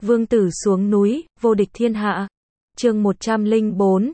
Vương tử xuống núi, vô địch thiên hạ. Chương 104,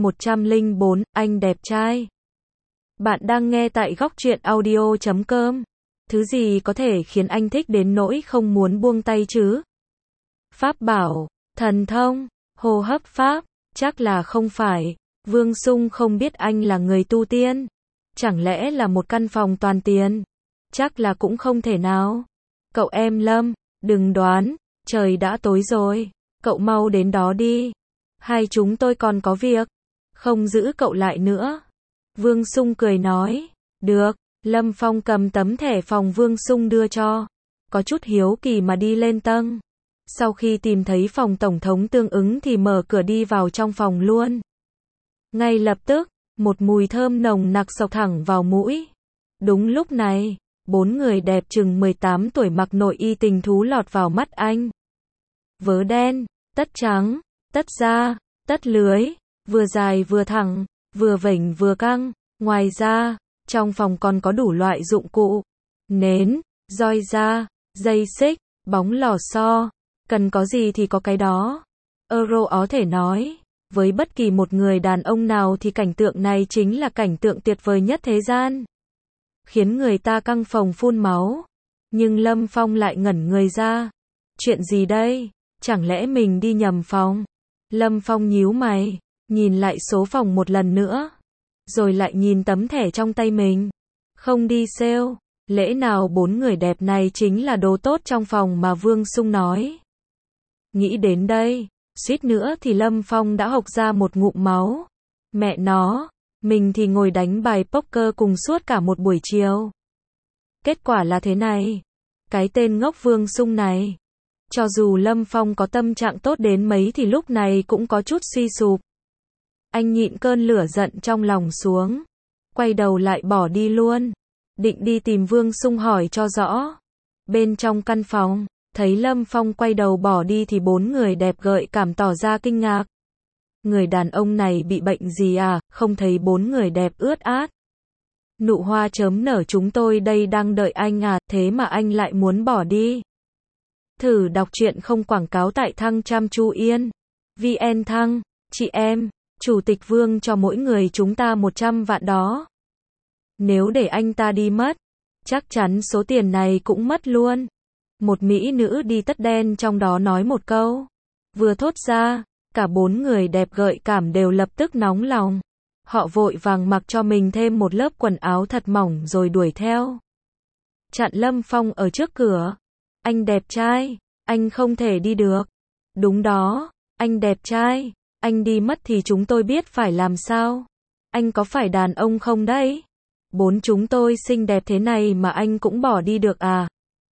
C104, anh đẹp trai. Bạn đang nghe tại góc truyện audio.com. Thứ gì có thể khiến anh thích đến nỗi không muốn buông tay chứ? Pháp bảo, thần thông, hô hấp pháp, chắc là không phải. Vương Sung không biết anh là người tu tiên. Chẳng lẽ là một căn phòng toàn tiền? Chắc là cũng không thể nào. Cậu em Lâm, đừng đoán, trời đã tối rồi. Cậu mau đến đó đi. Hai chúng tôi còn có việc. Không giữ cậu lại nữa. Vương Sung cười nói. Được. Lâm Phong cầm tấm thẻ phòng Vương Sung đưa cho. Có chút hiếu kỳ mà đi lên tầng. Sau khi tìm thấy phòng tổng thống tương ứng thì mở cửa đi vào trong phòng luôn. Ngay lập tức, một mùi thơm nồng nặc xộc thẳng vào mũi. Đúng lúc này, bốn người đẹp chừng 18 tuổi mặc nội y tình thú lọt vào mắt anh. Vớ đen, tất trắng, tất da, tất lưới, vừa dài vừa thẳng, vừa vểnh vừa căng. Ngoài ra, trong phòng còn có đủ loại dụng cụ. Nến, roi da, dây xích, bóng lò xo. Cần có gì thì có cái đó. Euro có thể nói. Với bất kỳ một người đàn ông nào thì cảnh tượng này chính là cảnh tượng tuyệt vời nhất thế gian. Khiến người ta căng phồng phun máu. Nhưng Lâm Phong lại ngẩn người ra. Chuyện gì đây? Chẳng lẽ mình đi nhầm phòng? Lâm Phong nhíu mày, nhìn lại số phòng một lần nữa. Rồi lại nhìn tấm thẻ trong tay mình. Không đi sale. Lẽ nào bốn người đẹp này chính là đồ tốt trong phòng mà Vương Sung nói? Nghĩ đến đây, suýt nữa thì Lâm Phong đã hộc ra một ngụm máu. Mẹ nó, mình thì ngồi đánh bài poker cùng suốt cả một buổi chiều. Kết quả là thế này. Cái tên ngốc Vương Sung này. Cho dù Lâm Phong có tâm trạng tốt đến mấy thì lúc này cũng có chút suy sụp. Anh nhịn cơn lửa giận trong lòng xuống. Quay đầu lại bỏ đi luôn. Định đi tìm Vương Sung hỏi cho rõ. Bên trong căn phòng, thấy Lâm Phong quay đầu bỏ đi thì bốn người đẹp gợi cảm tỏ ra kinh ngạc. Người đàn ông này bị bệnh gì à, không thấy bốn người đẹp ướt át. Nụ hoa chớm nở chúng tôi đây đang đợi anh à, thế mà anh lại muốn bỏ đi. Thử đọc truyện không quảng cáo tại Thăng Chăm Chu Yên. VN Thăng, chị em, Chủ tịch Vương cho mỗi người chúng ta 100 vạn đó. Nếu để anh ta đi mất, chắc chắn số tiền này cũng mất luôn. Một mỹ nữ đi tất đen trong đó nói một câu. Vừa thốt ra, cả bốn người đẹp gợi cảm đều lập tức nóng lòng. Họ vội vàng mặc cho mình thêm một lớp quần áo thật mỏng rồi đuổi theo. Chặn Lâm Phong ở trước cửa. Anh đẹp trai, anh không thể đi được. Đúng đó, anh đẹp trai, anh đi mất thì chúng tôi biết phải làm sao. Anh có phải đàn ông không đấy? Bốn chúng tôi xinh đẹp thế này mà anh cũng bỏ đi được à?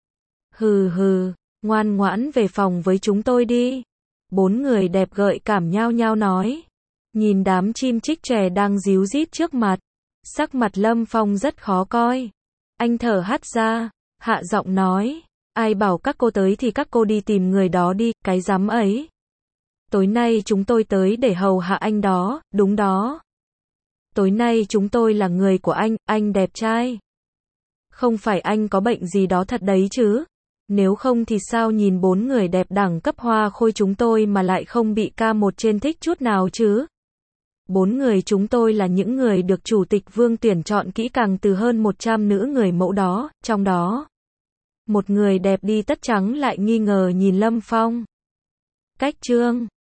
Hừ hừ, ngoan ngoãn về phòng với chúng tôi đi. Bốn người đẹp gợi cảm nhao nhao nói. Nhìn đám chim chích chòe đang ríu rít trước mặt. Sắc mặt Lâm Phong rất khó coi. Anh thở hắt ra, hạ giọng nói. Ai bảo các cô tới thì các cô đi tìm người đó đi, cái dám ấy. Tối nay chúng tôi tới để hầu hạ anh đó, đúng đó. Tối nay chúng tôi là người của anh đẹp trai. Không phải anh có bệnh gì đó thật đấy chứ? Nếu không thì sao nhìn bốn người đẹp đẳng cấp hoa khôi chúng tôi mà lại không bị K1 trên thích chút nào chứ? Bốn người chúng tôi là những người được Chủ tịch Vương tuyển chọn kỹ càng từ hơn 100 nữ người mẫu đó, trong đó. Một người đẹp đi tất trắng lại nghi ngờ nhìn Lâm Phong. Cách chương